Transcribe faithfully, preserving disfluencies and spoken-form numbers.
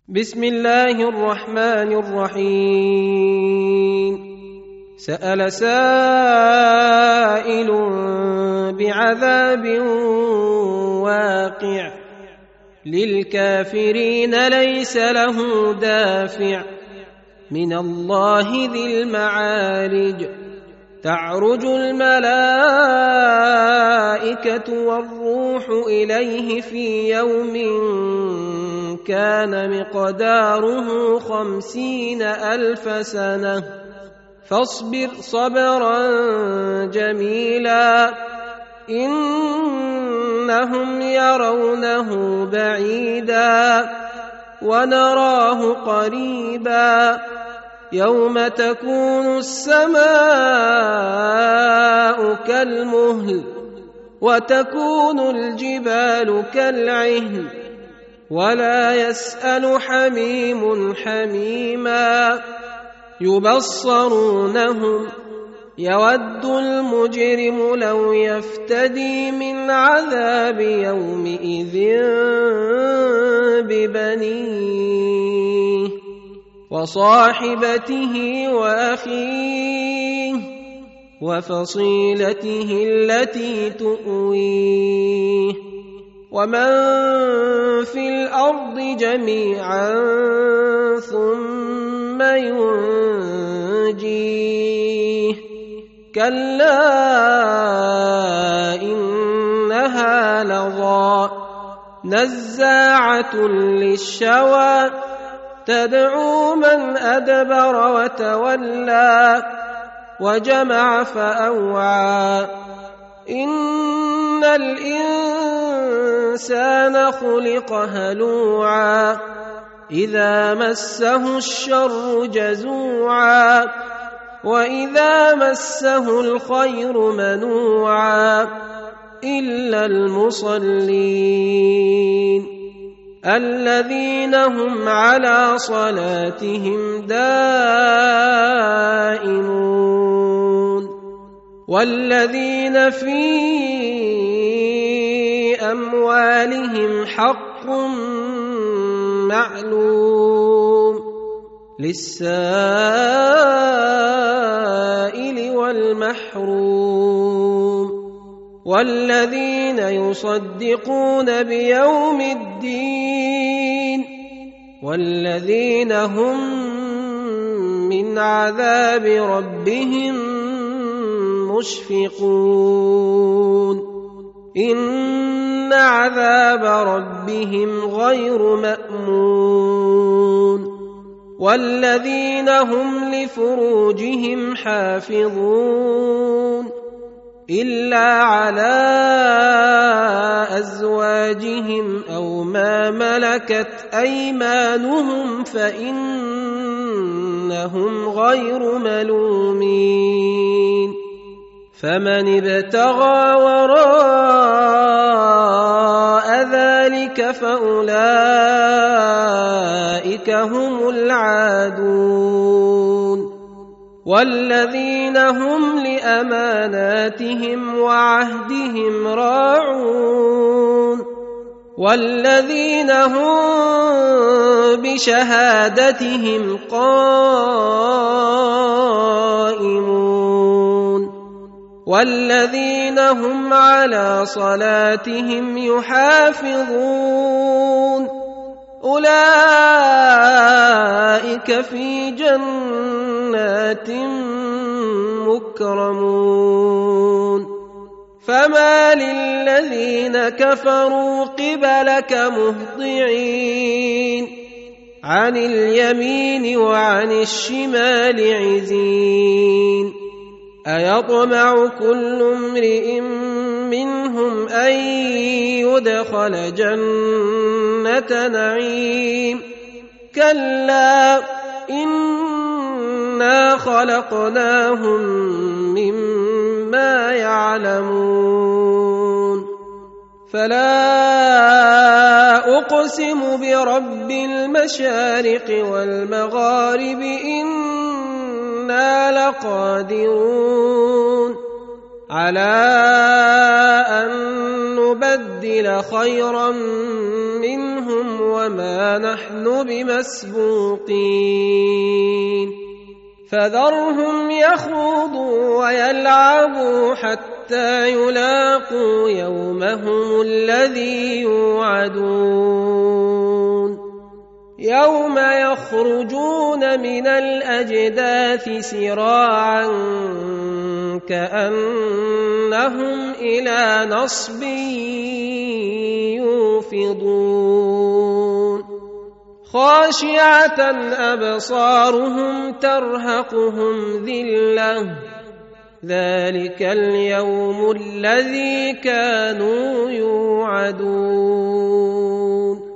بسم الله الرحمن الرحيم. سأل سائل بعذاب واقع للكافرين ليس له دافع من الله ذي المعارج. تعرج الملائكة والروح إليه في يوم كان مقداره خمسين ألف سنة فاصبر صبرا جميلا إنهم يرونه بعيدا ونراه قريبا يوم تكون السماء كالمهل وتكون الجبال كالعهن ولا يسأل حميم حميما يبصرونهم يود المجرم لو يفتدي من عذاب يومئذ ببنيه وصاحبته وأخيه وفصيلته التي تؤويه ومن في الأرض جميعا ثم ينجيه كلا إنها لظى نزاعة للشوى تدعو من أدبر وتولى وجمع فأوعى إن الإنسان خلق هلوعا إذا مسه الشر جزوعا وإذا مسه الخير منوعا إلا المصلين الذين هم على صلاتهم دائمون والذين في أموالهم حق معلوم للسائل والمحروم والذين يصدقون بيوم الدين والذين هم من عذاب ربهم مشفقون إن عذاب ربهم غير مأمون والذين هم لفروجهم حافظون إلا على أزواجهم أو ما ملكت أيمانهم فإنهم غير ملومين فمن ابتغى وراء ذلك فأولئك هم العادون والذين هم لأماناتهم وعهدهم راعون والذين هم بشهادتهم قائمون والذين هم على صلاتهم يحافظون أولئك في جنات مكرمون فما للذين كفروا قبلك مهطعين عن اليمين وعن الشمال عزين أيطمع كل امرئ منهم أن يدخل جنة نعيم كلا إنا خلقناهم مما يعلمون فلا أقسم برب المشارق والمغارب إنا لقادرون على أن نبدل خيرا منهم وما نحن بمسبوقين فذرهم يخوضوا ويلعبوا حتى يلاقوا يومهم الذي يوعدون يوم يخرجون من الأجداث سراعا كأنهم إلى نصب يوفضون خاشعة أبصارهم ترهقهم ذلة ذلك اليوم الذي كانوا يوعدون